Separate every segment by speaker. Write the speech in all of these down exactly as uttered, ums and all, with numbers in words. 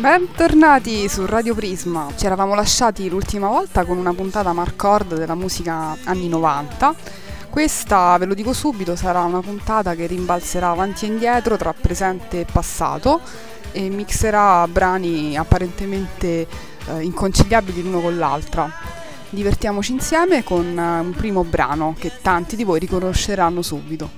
Speaker 1: Bentornati su Radio Prisma. Ci eravamo lasciati l'ultima volta con una puntata Marcord della musica anni novanta. Questa, ve lo dico subito, sarà una puntata che rimbalzerà avanti e indietro tra presente e passato e mixerà brani apparentemente eh, inconciliabili l'uno con l'altra. Divertiamoci insieme con uh, un primo brano che tanti di voi riconosceranno subito.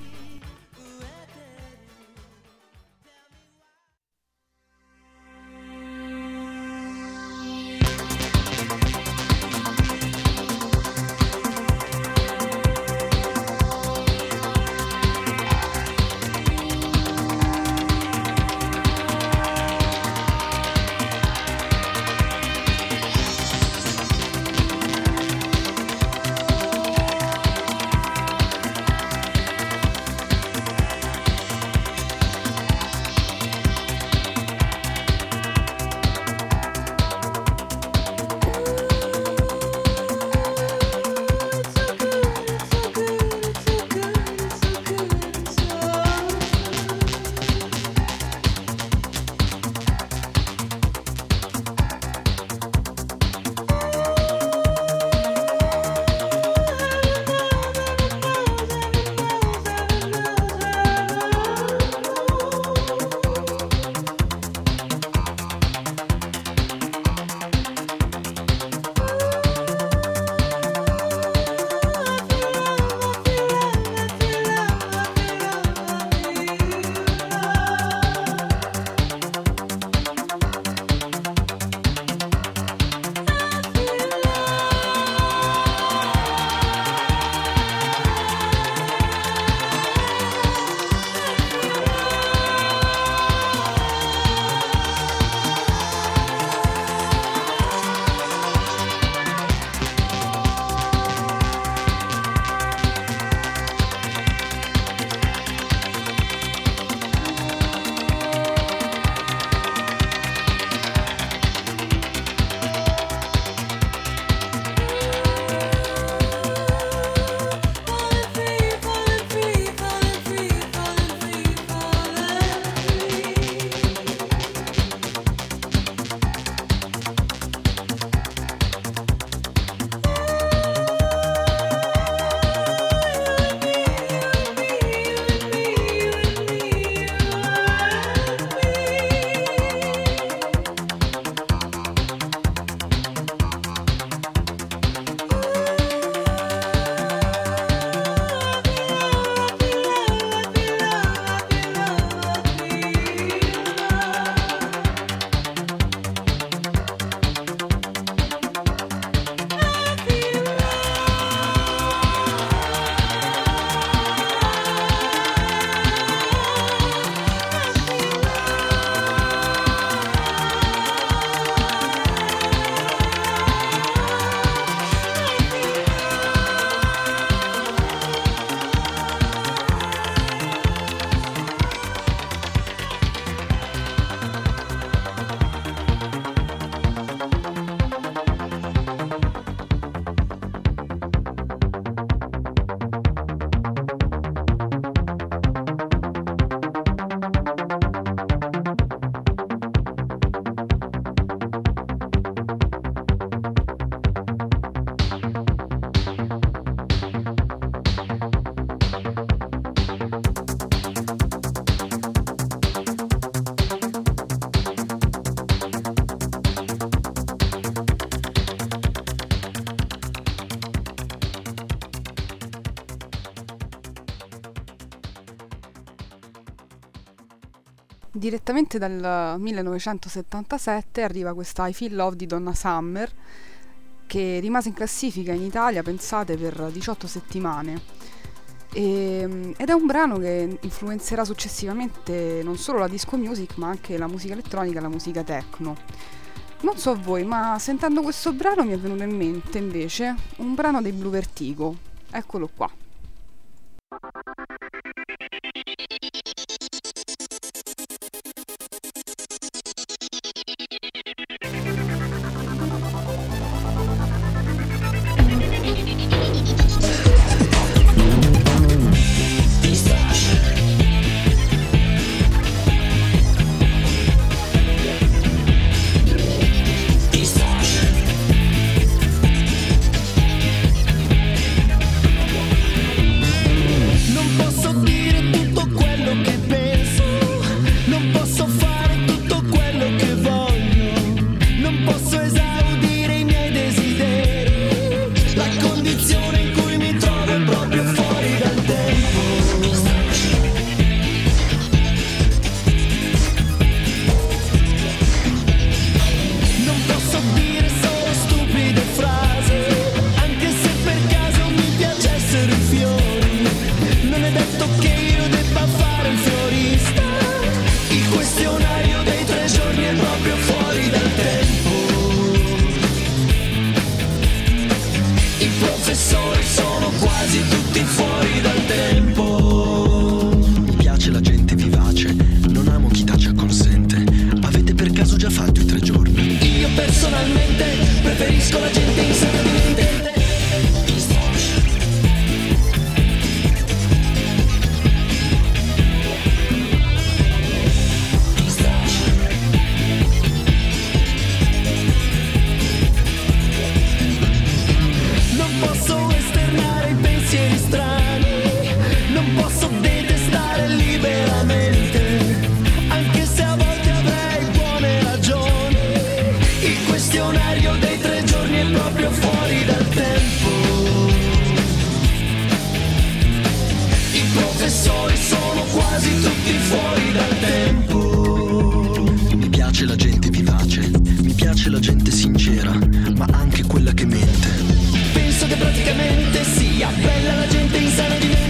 Speaker 1: Direttamente dal millenovecentosettantasette arriva questa I Feel Love di Donna Summer, che rimase in classifica in Italia, pensate, per diciotto settimane. E, ed è un brano che influenzerà successivamente non solo la disco music, ma anche la musica elettronica e la musica techno. Non so voi, ma sentendo questo brano mi è venuto in mente invece un brano dei Blue Vertigo. Eccolo qua.
Speaker 2: quasi tutti fuori dal tempo. Mi piace la gente vivace, mi piace la gente sincera, ma anche quella che mente. Penso che praticamente sia bella la gente insana di mente.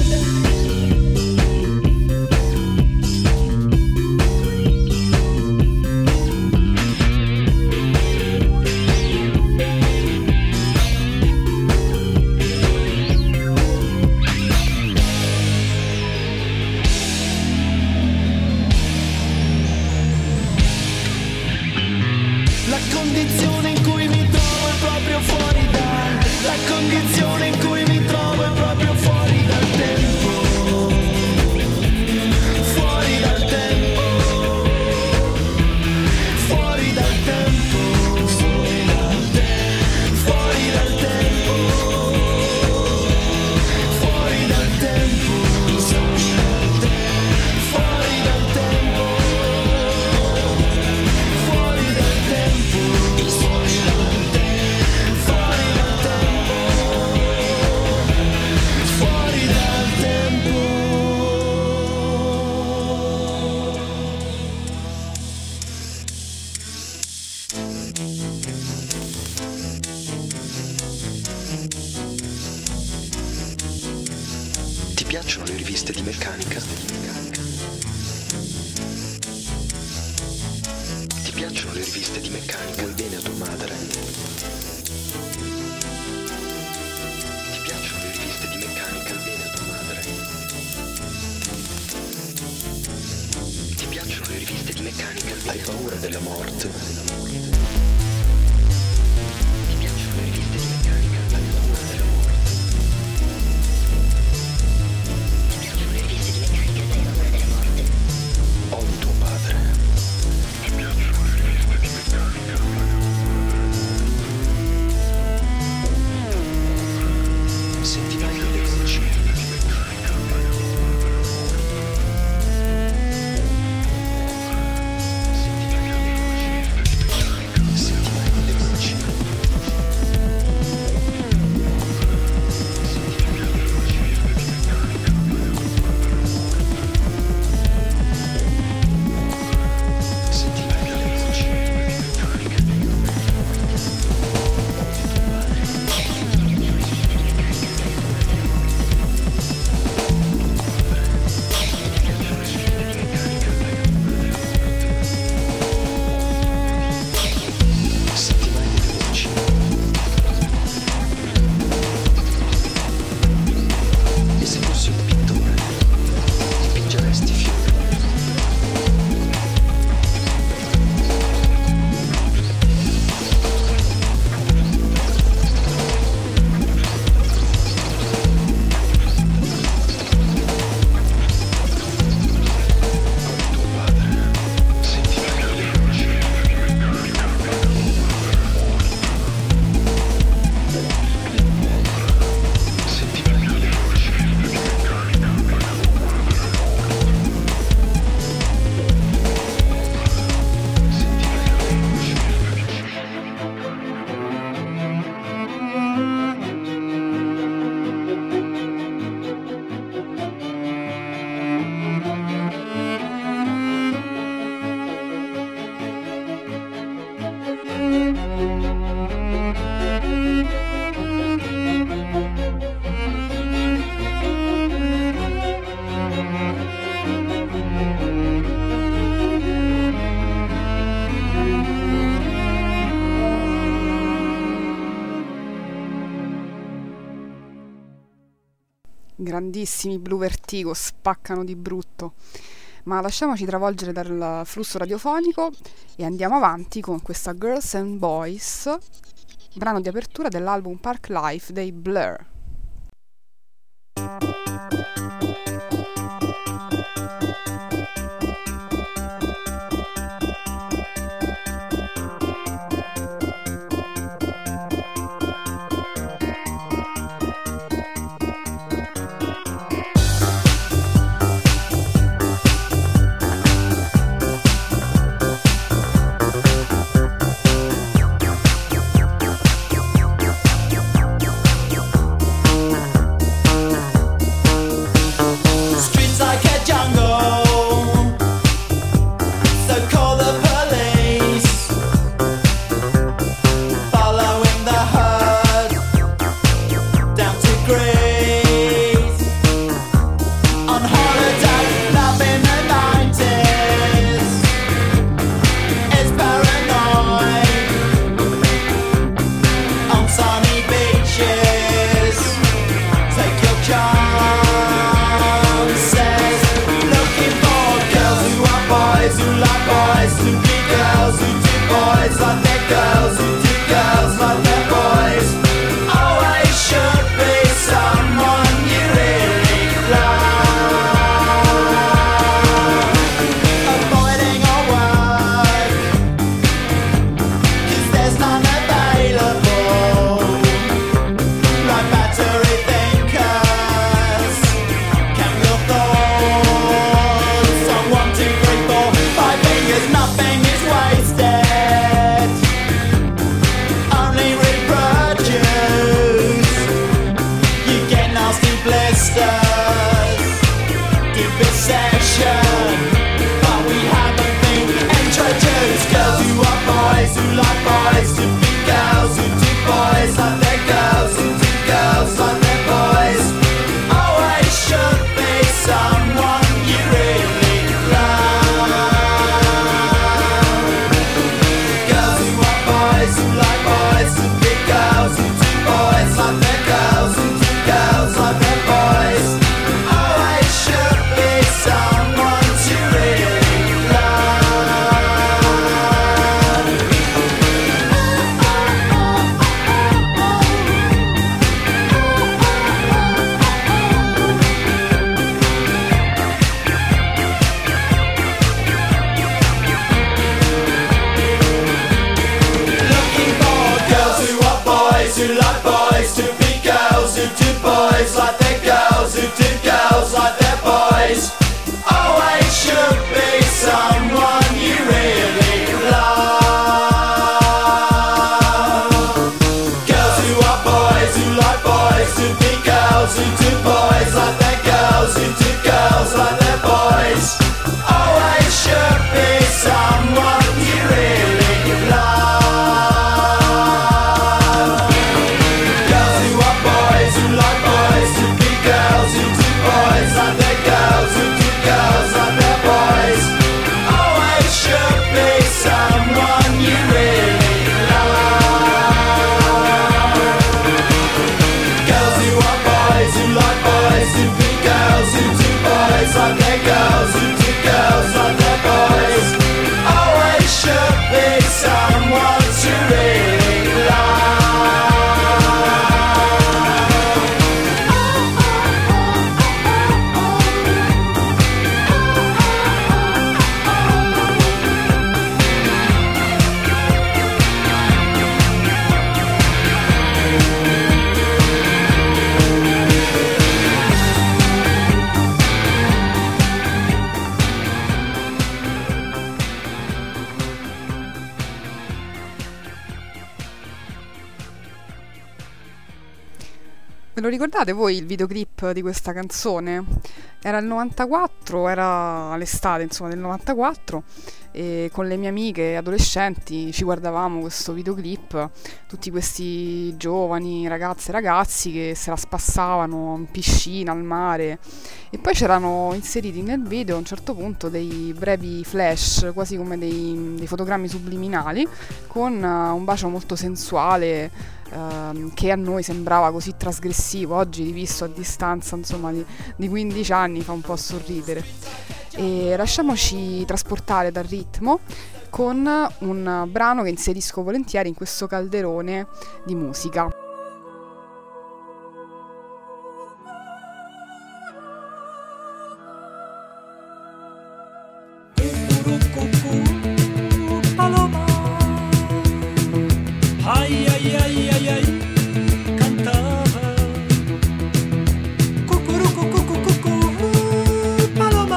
Speaker 3: Ti piacciono le riviste di meccanica? Ti piacciono le riviste di meccanica? Vuoi bene a tua madre? Ti piacciono le riviste di meccanica? Vuoi bene a tua madre? Ti piacciono le riviste di meccanica? Hai paura della morte? Ti piacciono le riviste di meccanica? Hai paura della morte? Odi tuo padre. Ti piacciono le riviste di meccanica? Senti mai le voci? Senti mai le voci? Senti mai le voci?
Speaker 1: Grandissimi Blue Vertigo, spaccano di brutto. Ma lasciamoci travolgere dal flusso radiofonico e andiamo avanti con questa Girls and Boys, brano di apertura dell'album Park Life dei Blur. lo ricordate voi il videoclip di questa canzone? Era il novantaquattro, era l'estate insomma del novantaquattro, e con le mie amiche adolescenti ci guardavamo questo videoclip, tutti questi giovani ragazze e ragazzi che se la spassavano in piscina, al mare, e poi c'erano inseriti nel video a un certo punto dei brevi flash, quasi come dei, dei fotogrammi subliminali, con uh, un bacio molto sensuale, uh, che a noi sembrava così trasgressivo. Oggi rivisto a distanza insomma di, di quindici anni fa un po' sorridere. E lasciamoci trasportare dal ritmo con un brano che inserisco volentieri in questo calderone di musica.
Speaker 4: Ai ai ai ai ai, cantava cucurucu cucurucu paloma.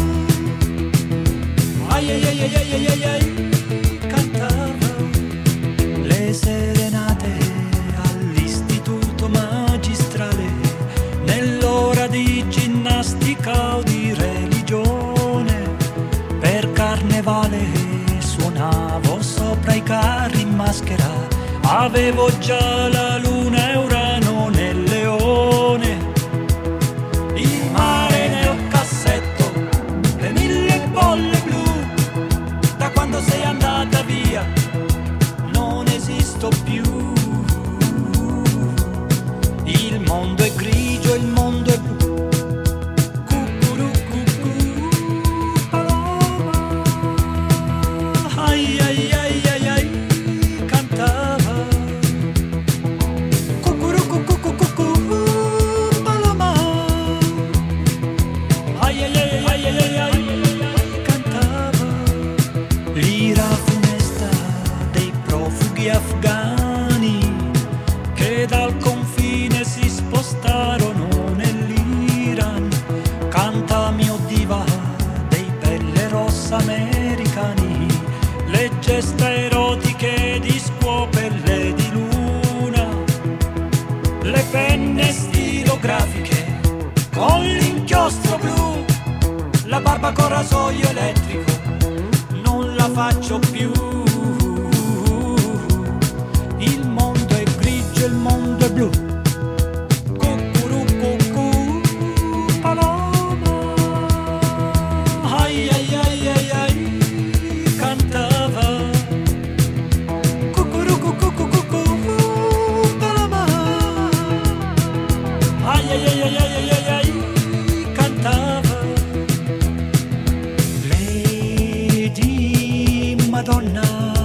Speaker 4: Ai ai ai ai ai ai ai, cantava le serenate all'istituto magistrale, nell'ora di ginnastica o di religione. Per carnevale suonavo sopra i carri in maschera, avevo già la luna e Urano nel leone, il mare nel cassetto, le mille bolle blu. Da quando sei andata via non esisto più. Il mondo è grigio, il mondo è blu. Cucurucucu, paloma. Ai ai ai ai ai, cantava. Afghani che dal confine si spostarono nell'Iran, canta mio diva dei pelle rossa americani, le gesta erotiche di scuopelle di luna, le penne stilografiche con l'inchiostro blu, la barba con rasoio elettrico non la faccio più. Il mondo è grigio, il mondo è blu. Cucurucucu, paloma. Ai ai ai ai ai, cantava. Cucurucucucucu, paloma. Ai ai ai ai ai ai ai, cantava. Lady Madonna,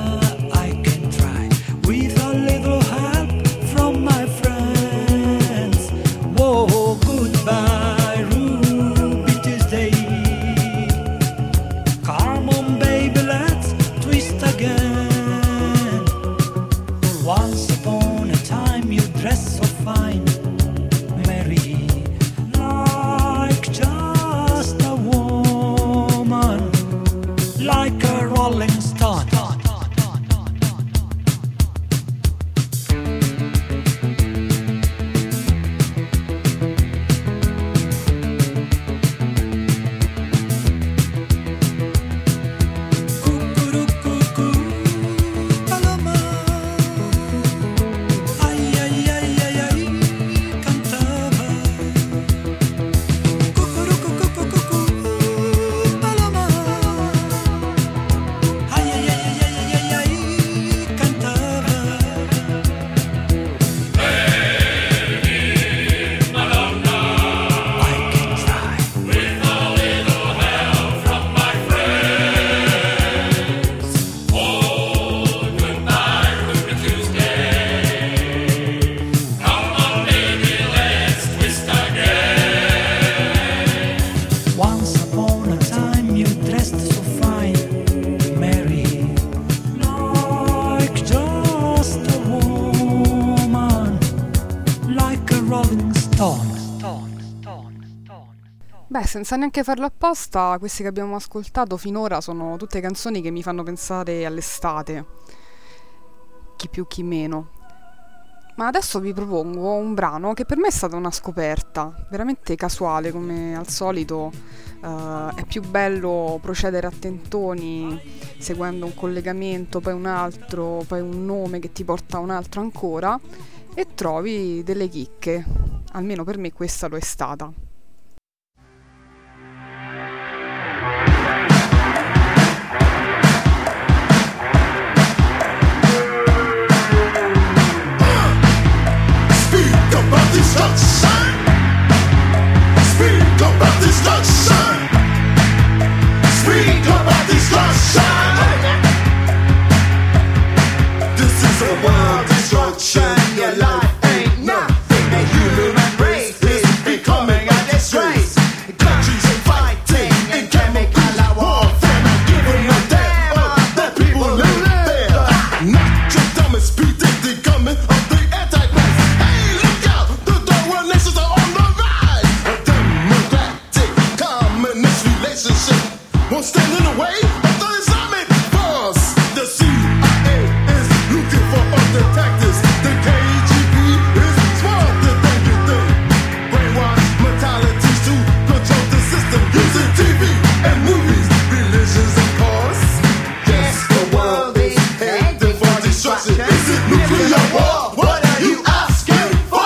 Speaker 1: Beh, senza neanche farlo apposta, queste che abbiamo ascoltato finora sono tutte canzoni che mi fanno pensare all'estate, chi più chi meno. Ma adesso vi propongo un brano che per me è stata una scoperta, veramente casuale, come al solito. Uh, è più bello procedere a tentoni, seguendo un collegamento, poi un altro, poi un nome che ti porta a un altro ancora, e trovi delle chicche. Almeno per me questa lo è stata.
Speaker 5: Destruction. Speak about destruction. Speak about destruction. This is a world destruction. Your life ain't nothing. The human race is becoming a disgrace. Countries are fighting in chemical warfare, not giving a damn about the people who live there. Nostradamus predicted the coming of the Antichrist. Hey, look out! Nations are on the rise. A democratic communist relationship won't stand in the way of the Islamic force. The C I A is looking for other tactics. The K G B is smarter than you think. Brainwash mentalities to control the system using T V and movies, religions and cars. Yes, the world is headed for destruction. Is it nuclear war? What are you asking for?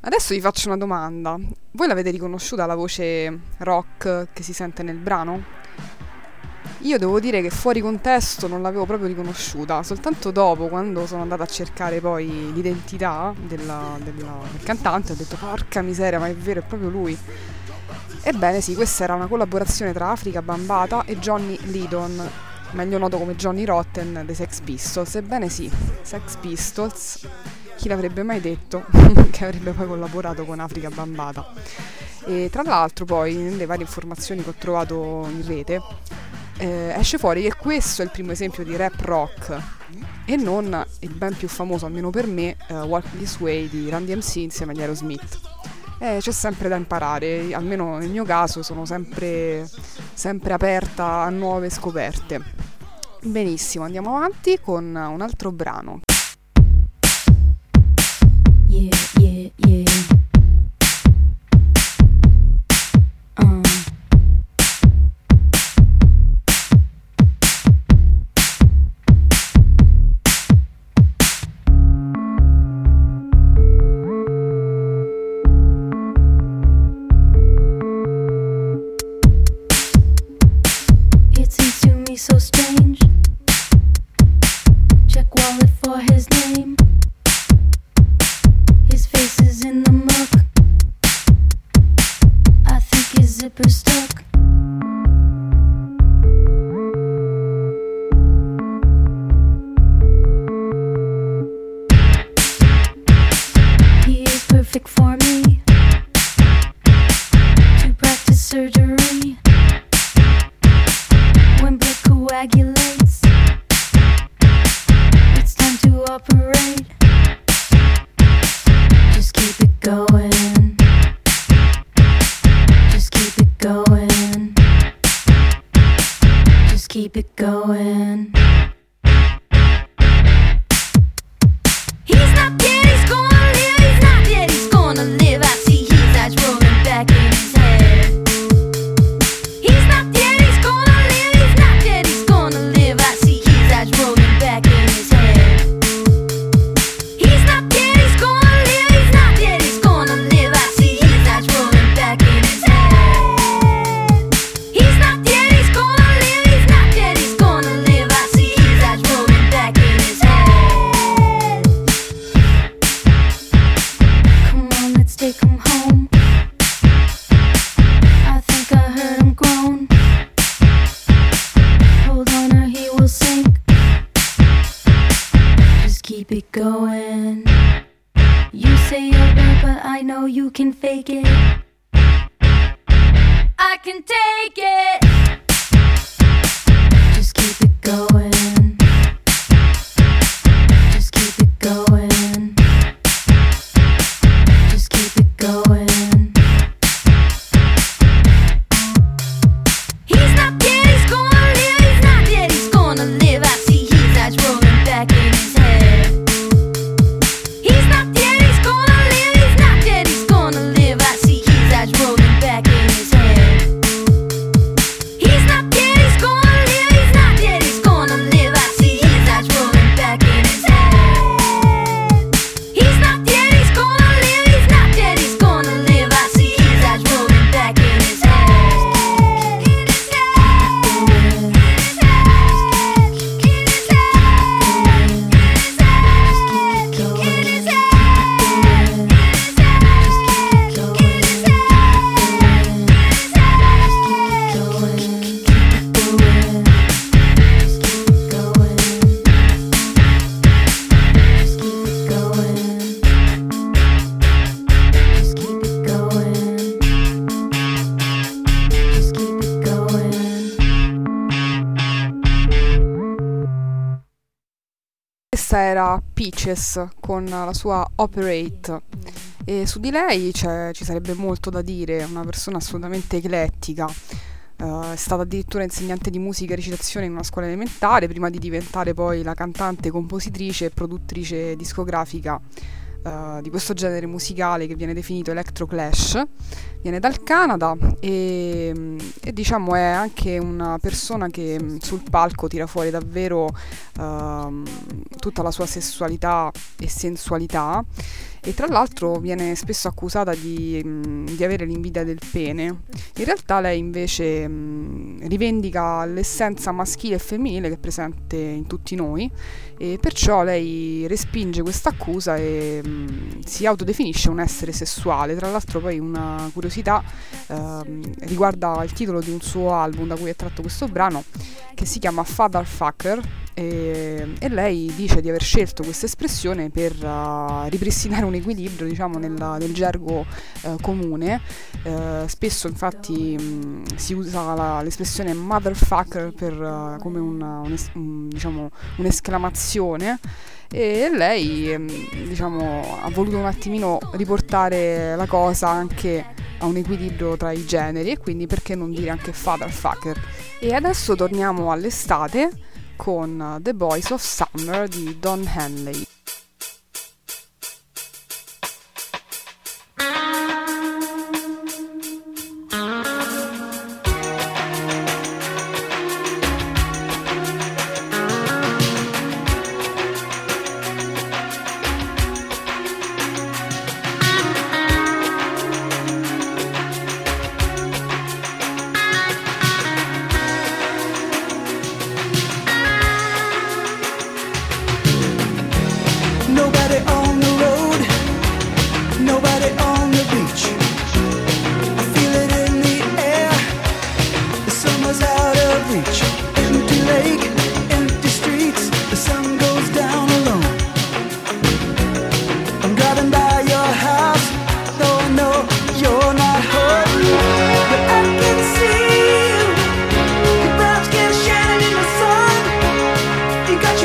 Speaker 1: Adesso vi faccio una domanda. Voi l'avete riconosciuta la voce rock che si sente nel brano? Io devo dire che fuori contesto non l'avevo proprio riconosciuta, soltanto dopo, quando sono andata a cercare poi l'identità della, della, del cantante, ho detto porca miseria, ma è vero, è proprio lui. Ebbene sì, questa era una collaborazione tra Afrika Bambaataa e Johnny Lydon, meglio noto come Johnny Rotten dei Sex Pistols. Ebbene sì, Sex Pistols, chi l'avrebbe mai detto che avrebbe poi collaborato con Afrika Bambaataa. E tra l'altro poi nelle varie informazioni che ho trovato in rete eh, esce fuori che questo è il primo esempio di rap rock e non il ben più famoso, almeno per me, uh, Walk This Way di Run D M C insieme agli Aerosmith. Eh, c'è sempre da imparare, almeno nel mio caso sono sempre, sempre aperta a nuove scoperte. Benissimo, andiamo avanti con un altro brano.
Speaker 6: Yeah, yeah, yeah. Uh. It seems to me so strange. Check wallet for his name. His face is in the muck. I think his zipper's stuck. He is perfect for me to practice surgery. When blood coagulates, it's time to operate. Just keep it going. Just keep it going. Just keep it going. He's not dead, he's gonna live. He's not dead, he's gonna live. I see his eyes rolling back in his head. He's not dead, he's gonna live. He's not dead, he's gonna live. I see his eyes rolling back in his head. He's not dead, he's gonna live. He's not dead, he's gonna live. I see his eyes rolling back in his head. He's not dead, he's gonna live. He's not dead, he's gonna live. I see his eyes rolling back in his head. Come on, let's take him home. I think I heard him groan. Hold on or he will sink. Just keep it going. You say you're bad, but I know you can fake it. I can take it. Just keep it going. Just keep it going. Just keep it going. He's not dead, he's gonna live. He's not dead, he's gonna live. I see his eyes rolling back in his head. He's not dead, he's gonna live. He's not dead, he's gonna live. I see his eyes rolling back in his head. He's not dead, he's gonna live. He's not dead, he's gonna live. I see his eyes rolling back in his head. He's not dead, he's gonna live. He's not dead, he's gonna live. I see his eyes rolling back in his head.
Speaker 1: Questa era Peaches con la sua Operate e su di lei c'è, ci sarebbe molto da dire, una persona assolutamente eclettica. Uh, è stata addirittura insegnante di musica e recitazione in una scuola elementare prima di diventare poi la cantante, compositrice e produttrice discografica uh, di questo genere musicale che viene definito Electro Clash. Viene dal Canada e, e diciamo è anche una persona che sul palco tira fuori davvero uh, tutta la sua sessualità e sensualità e tra l'altro viene spesso accusata di, mh, di avere l'invidia del pene. In realtà lei invece mh, rivendica l'essenza maschile e femminile che è presente in tutti noi, e perciò lei respinge questa accusa e mh, si autodefinisce un essere sessuale. Tra l'altro poi una curiosità eh, riguarda il titolo di un suo album da cui è tratto questo brano, che si chiama Fatherfucker, e, e lei dice di aver scelto questa espressione per uh, ripristinare un equilibrio, diciamo, nel, nel gergo uh, comune. Uh, spesso infatti mh, si usa la, l'espressione motherfucker per, uh, come una, un, un, diciamo, un'esclamazione, e lei mh, diciamo, ha voluto un attimino riportare la cosa anche a un equilibrio tra i generi, e quindi perché non dire anche fatherfucker. E adesso torniamo all'estate con The Boys of Summer di Don Henley.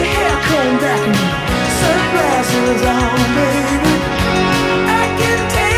Speaker 5: Sunglasses on, baby. I can take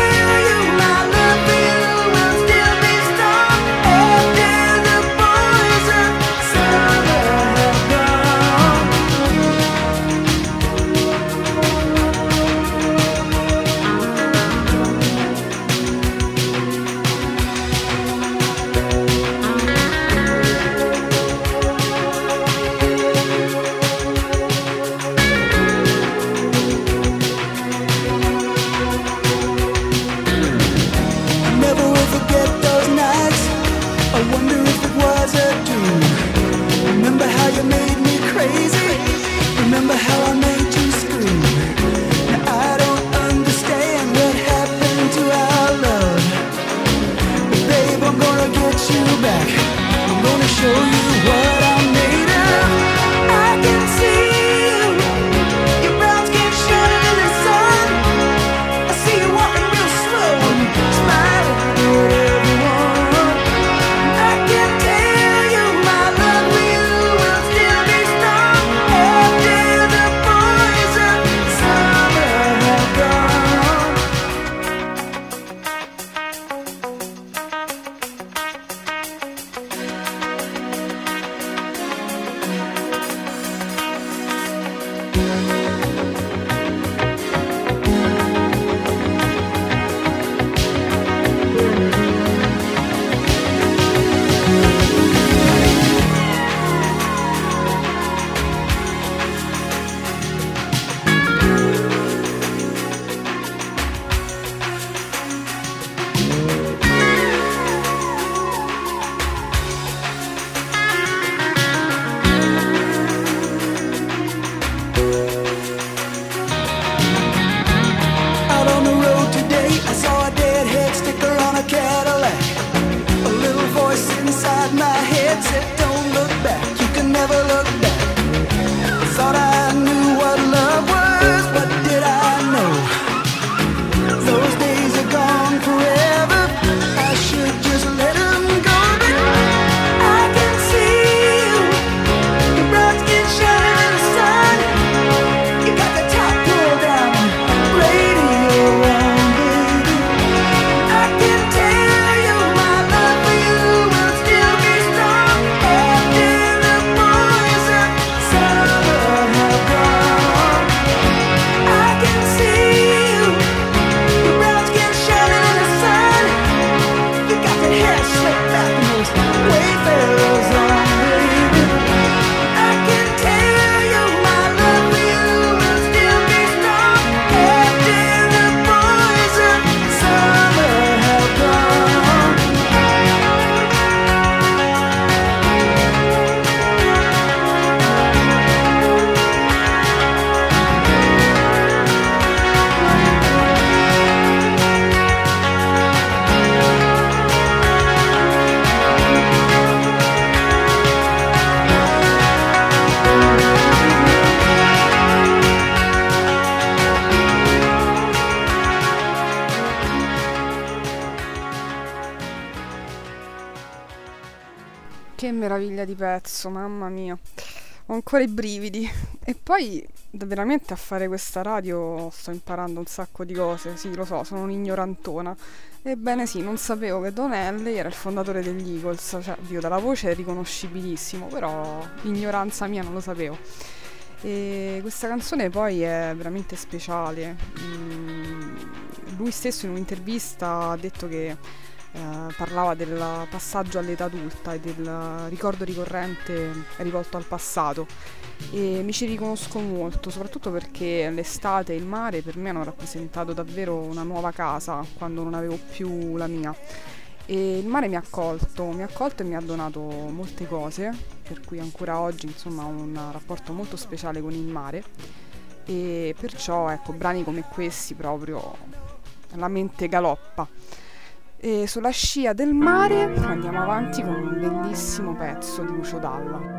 Speaker 1: Che meraviglia di pezzo, mamma mia. Ho ancora i brividi. E poi veramente a fare questa radio sto imparando un sacco di cose. Sì, lo so, sono un'ignorantona. Ebbene sì, non sapevo che Don Henley era il fondatore degli Eagles. Cioè, Dio, dalla voce è riconoscibilissimo, però ignoranza mia non lo sapevo. E questa canzone poi è veramente speciale. Mm, lui stesso in un'intervista ha detto che eh, parlava del passaggio all'età adulta e del ricordo ricorrente rivolto al passato, e mi ci riconosco molto, soprattutto perché l'estate e il mare per me hanno rappresentato davvero una nuova casa quando non avevo più la mia. E il mare mi ha accolto, mi ha accolto e mi ha donato molte cose, per cui ancora oggi insomma ho un rapporto molto speciale con il mare, e perciò ecco, brani come questi proprio la mente galoppa. E sulla scia del mare andiamo avanti con un bellissimo pezzo di Lucio Dalla.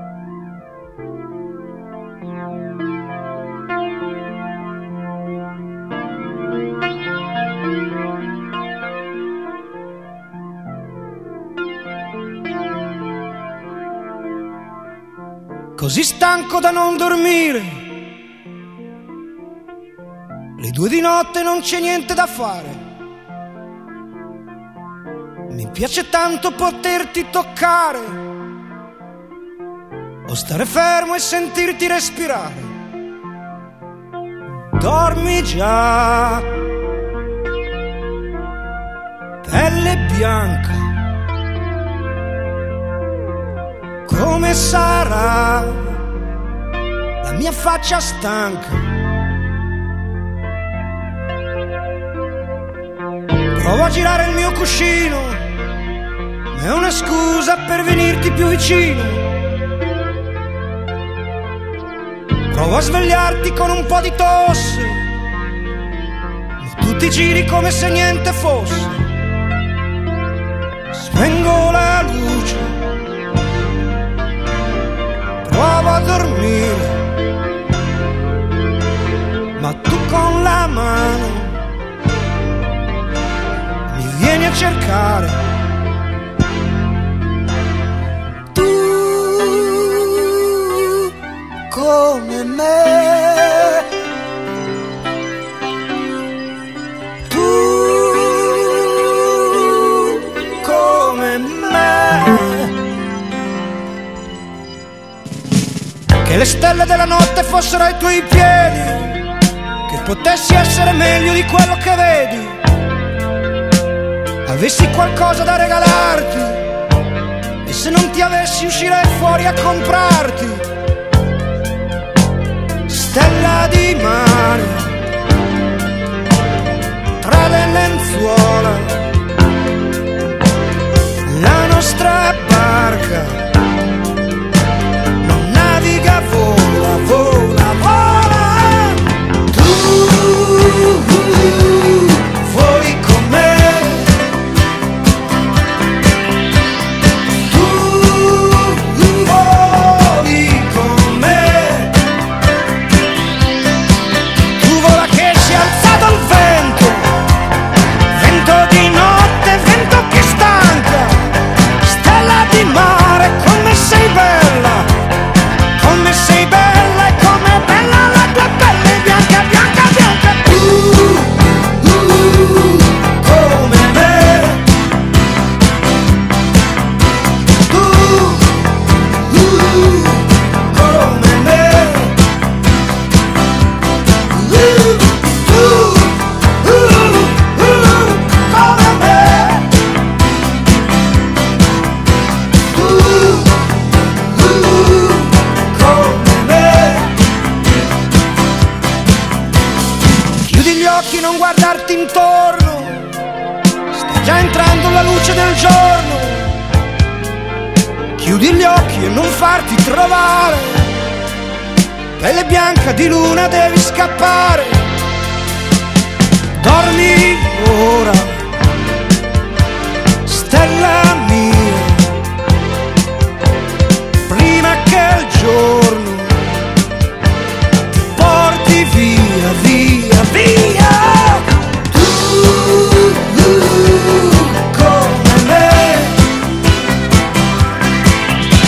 Speaker 7: Così stanco da non dormire, le due di notte non c'è niente da fare. Mi piace tanto poterti toccare, o stare fermo e sentirti respirare. Dormi già, pelle bianca, come sarà la mia faccia stanca? Provo a girare il mio cuscino, ma è una scusa per venirti più vicino. Provo a svegliarti con un po' di tosse, ma tu ti giri come se niente fosse. Spengo la luce, provo a dormire, ma tu con la mano mi vieni a cercare. Tu come me, tu come me. Che le stelle della notte fossero ai tuoi piedi, che potessi essere meglio di quello che vedi, avessi qualcosa da regalarti, e se non ti avessi uscirei fuori a comprarti. Stella di mare, tra le lenzuola, la nostra barca non naviga, vola, vola, vola. Tu voli con me, tu voli con me, tu vola che si è alzato il vento, vento di notte, vento che stanca. Stella di mare, come sei bella, come sei bella e come bella la tua pelle bianca, bianca, bianca. Tu, uh, come me, tu, uh, come me, uh, tu, uh, uh, come me, tu, uh, come me. Chiudi gli occhi, non guardarti intorno, sta già entrando la luce del giorno. Chiudi gli occhi e non farti trovare, pelle bianca di luna devi scappare. Dormi ora, stella mia, prima che il giorno ti porti via, via, via. Tu, uh, come me,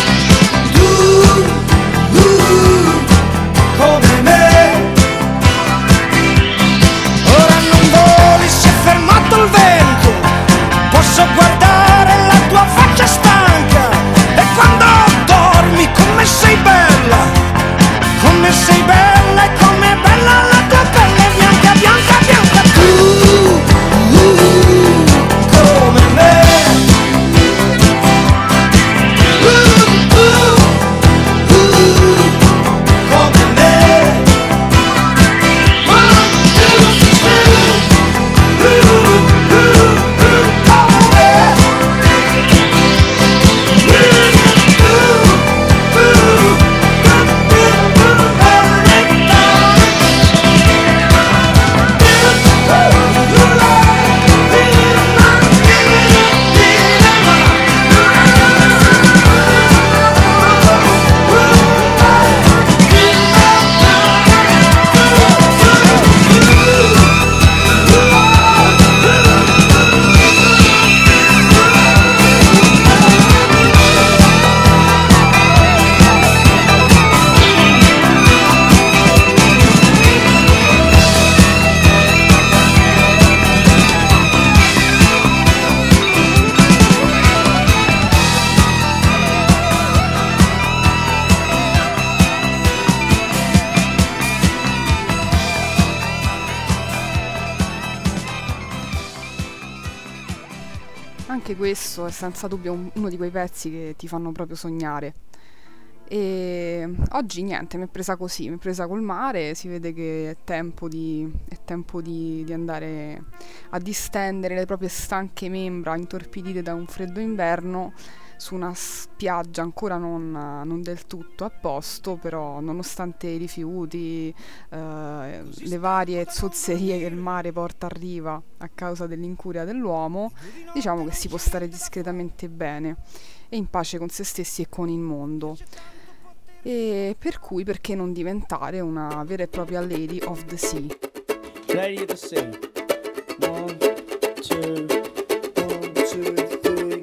Speaker 1: Anche questo è senza dubbio un- uno di quei pezzi che ti fanno proprio sognare. E oggi niente, mi è presa così, mi è presa col mare, si vede che è tempo di, è tempo di, di andare a distendere le proprie stanche membra intorpidite da un freddo inverno su una spiaggia ancora non, non del tutto a posto, però nonostante i rifiuti, eh, le varie zozzerie che il mare porta a riva a causa dell'incuria dell'uomo, diciamo che si può stare discretamente bene e in pace con se stessi e con il mondo. E per cui perché non diventare una vera e propria Lady of the Sea?
Speaker 8: Lady of the Sea. One, two, one, two, three.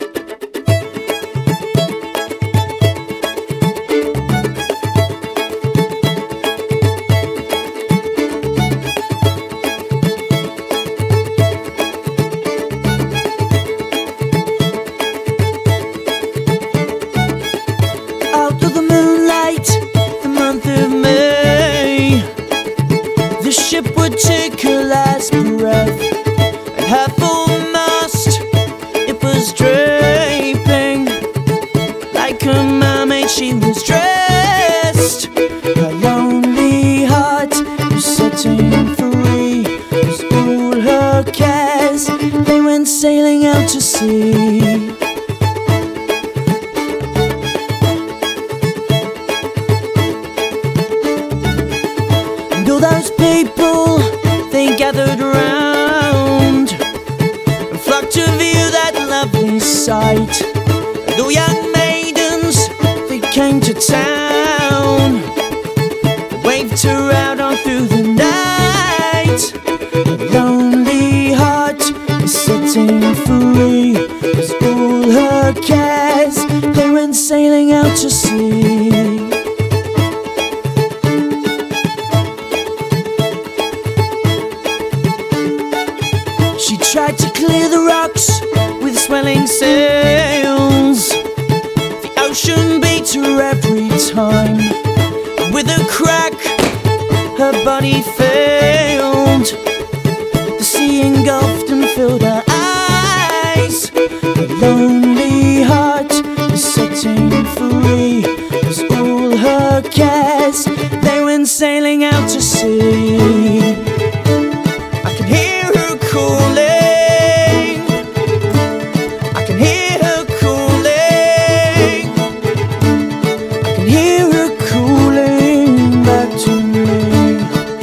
Speaker 9: Out of the moonlight, the month of May, the ship would take her last breath. At her foremast, it was draping like a mermaid. She was dressed. Her lonely heart was setting free. Was all her cares. They went sailing out to sea. And all those people, they gathered round and flocked to view that lovely sight. And all young maidens, they came to town. They waved her out on through the night. Her lonely heart is setting free. Cause all her cares, they went sailing out to sea. She tried to clear the rocks with swelling sails. The ocean beat her every time. With a crack, her body failed. The sea engulfed and filled her eyes. Her lonely heart is setting free. Cause all her cares, they went sailing out to sea. I can hear her calling. I can hear her calling. I can hear her calling back to me.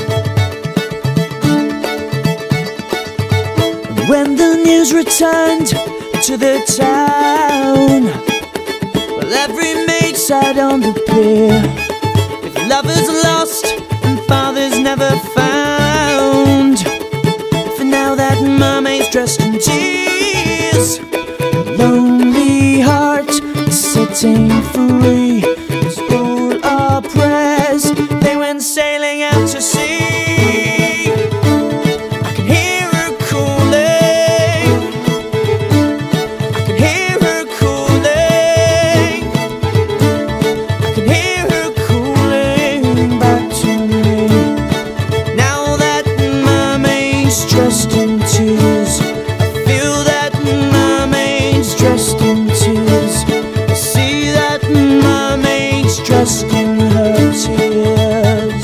Speaker 9: And when the news returned to the town, well, every maid sat on the pier. With lovers lost and fathers never found, for now that mermaid's dressed in tears. Her lonely heart is setting free. It's all our prayers, they went sailing out to sea. I can hear her calling. I can hear her calling. I can hear her calling back to me. Now that mermaid's dressed in tears, I feel that mermaid's dressed in tears. I see that mermaid's dressed in her tears.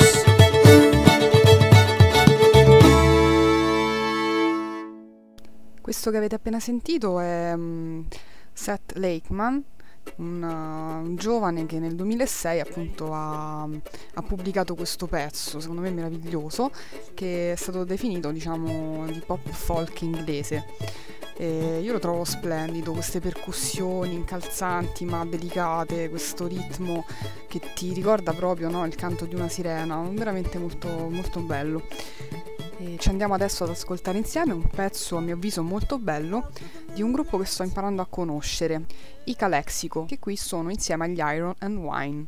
Speaker 1: Questo che avete appena sentito è mm, Seth Lakeman, un, uh, un giovane che nel duemilasei appunto ha, ha pubblicato questo pezzo, secondo me meraviglioso, che è stato definito, diciamo, di pop folk inglese. E io lo trovo splendido, queste percussioni incalzanti ma delicate, questo ritmo che ti ricorda proprio, no, il canto di una sirena, veramente molto, molto bello. E ci andiamo adesso ad ascoltare insieme un pezzo a mio avviso molto bello di un gruppo che sto imparando a conoscere, i Calexico, che qui sono insieme agli Iron and Wine.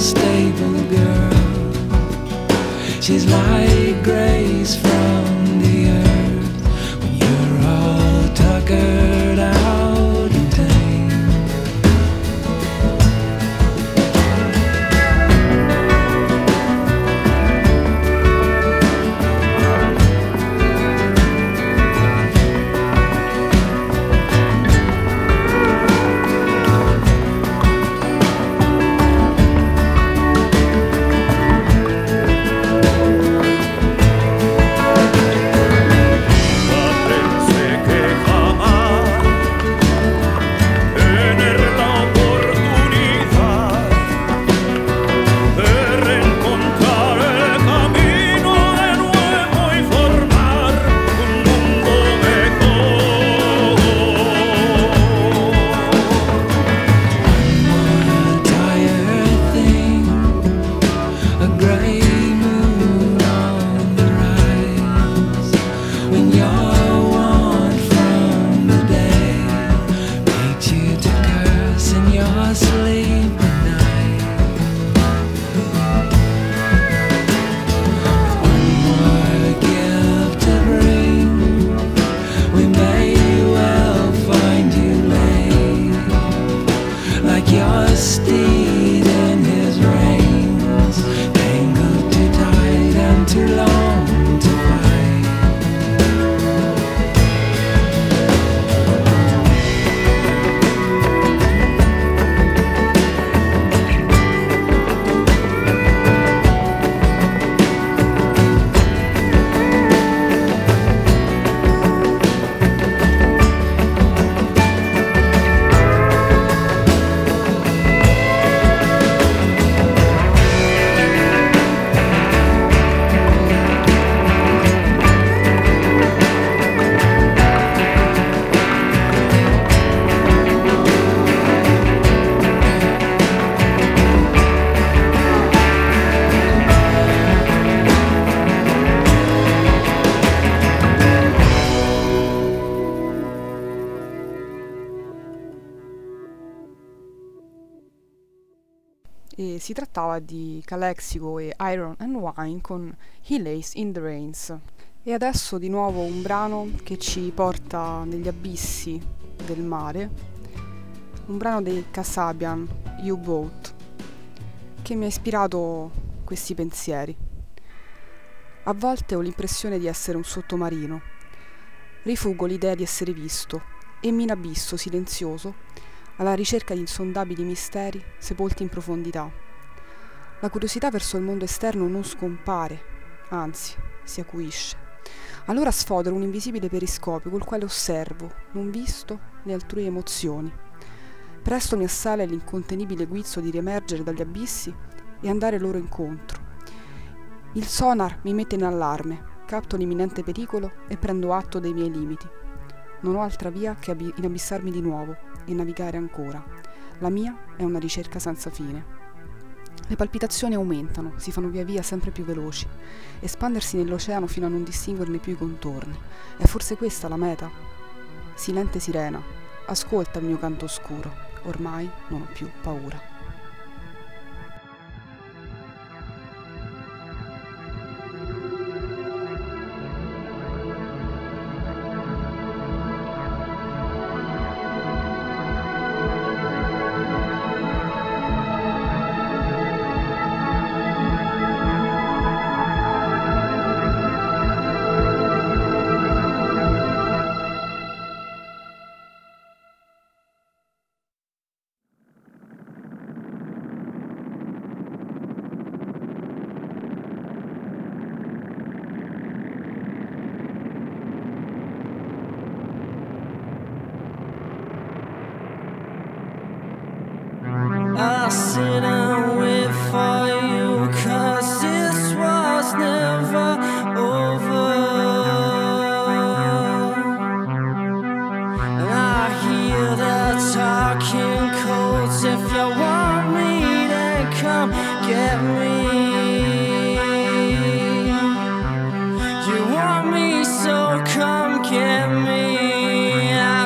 Speaker 9: stable girl. She's like grace from the earth when you're all tuckered out and tame.
Speaker 1: E si trattava di Calexico e Iron and Wine con He Lays in the Rains. E adesso di nuovo un brano che ci porta negli abissi del mare, un brano dei Kasabian, U-Boat, che mi ha ispirato questi pensieri. A volte ho l'impressione di essere un sottomarino, rifugo l'idea di essere visto e mi inabisso silenzioso alla ricerca di insondabili misteri sepolti in profondità. La curiosità verso il mondo esterno non scompare, anzi, si acuisce. Allora sfodero un invisibile periscopio col quale osservo, non visto, le altrui emozioni. Presto mi assale l'incontenibile guizzo di riemergere dagli abissi e andare loro incontro. Il sonar mi mette in allarme, capto l'imminente pericolo e prendo atto dei miei limiti. Non ho altra via che ab- inabissarmi di nuovo e navigare ancora. La mia è una ricerca senza fine. Le palpitazioni aumentano, si fanno via via sempre più veloci, espandersi nell'oceano fino a non distinguerne più i contorni. È forse questa la meta? Silente sirena, ascolta il mio canto oscuro, ormai non ho più paura.
Speaker 9: I sit and wait for you, 'cause this was never over. And I hear the talking codes. If you want me, then come get me. You want me, so come get me. I'm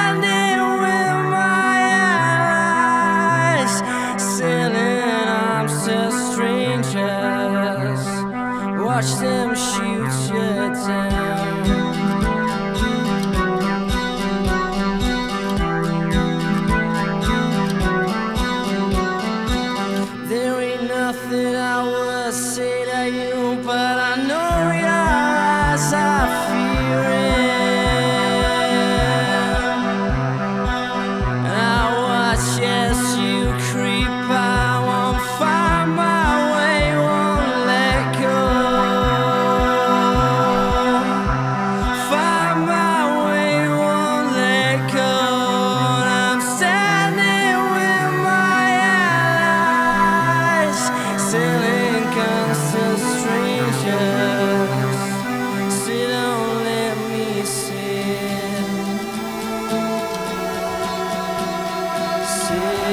Speaker 9: standing with my eyes sailing, I'm watch them shoot you down. There ain't nothing I would say to you, but I know your eyes are fearing. And I watch as you creep, I won't find my way, won't let go. Find my way, won't let go. And I'm standing with my allies, selling guns to strangers. So don't let me sit, sit,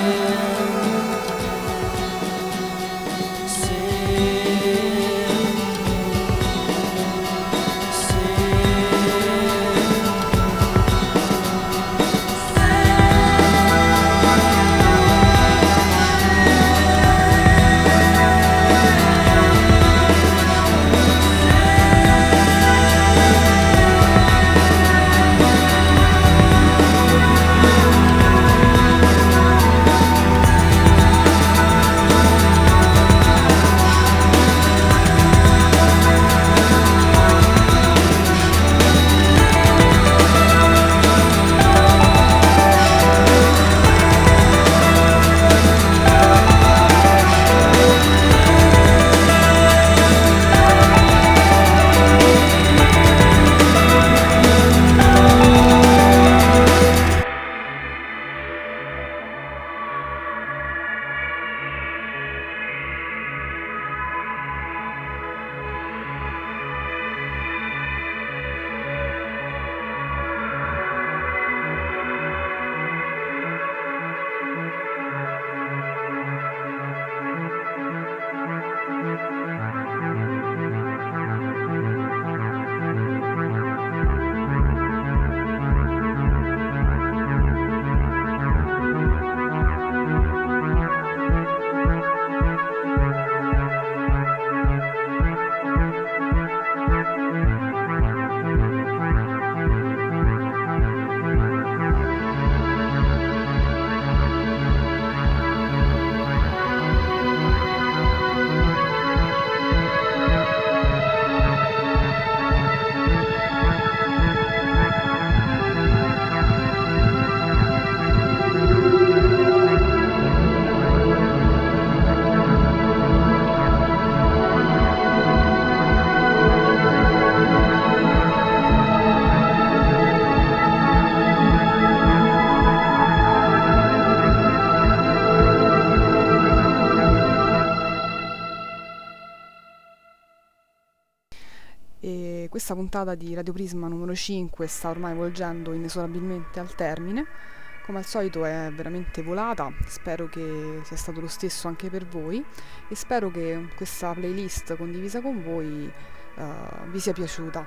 Speaker 1: E questa puntata di Radio Prisma numero cinque sta ormai volgendo inesorabilmente al termine. Come al solito è veramente volata, spero che sia stato lo stesso anche per voi e spero che questa playlist condivisa con voi uh, vi sia piaciuta.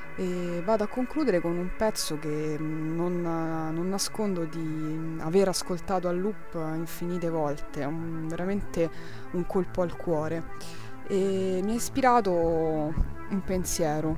Speaker 1: E vado a concludere con un pezzo che non, non nascondo di aver ascoltato a loop infinite volte, è un, veramente un colpo al cuore. E mi ha ispirato un pensiero.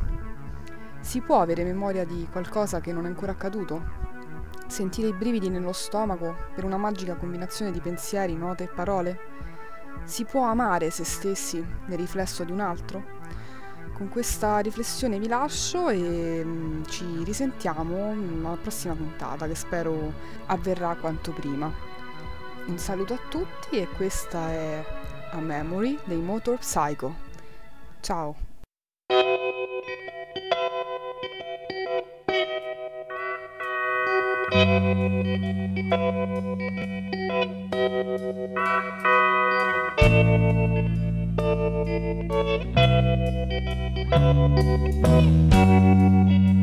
Speaker 1: Si può avere memoria di qualcosa che non è ancora accaduto? Sentire i brividi nello stomaco per una magica combinazione di pensieri, note e parole? Si può amare se stessi nel riflesso di un altro? Con questa riflessione vi lascio e mm, ci risentiamo alla prossima puntata, che spero avverrà quanto prima. Un saluto a tutti e questa è A Memory dei Motor Psycho. Ciao!
Speaker 9: Thank you.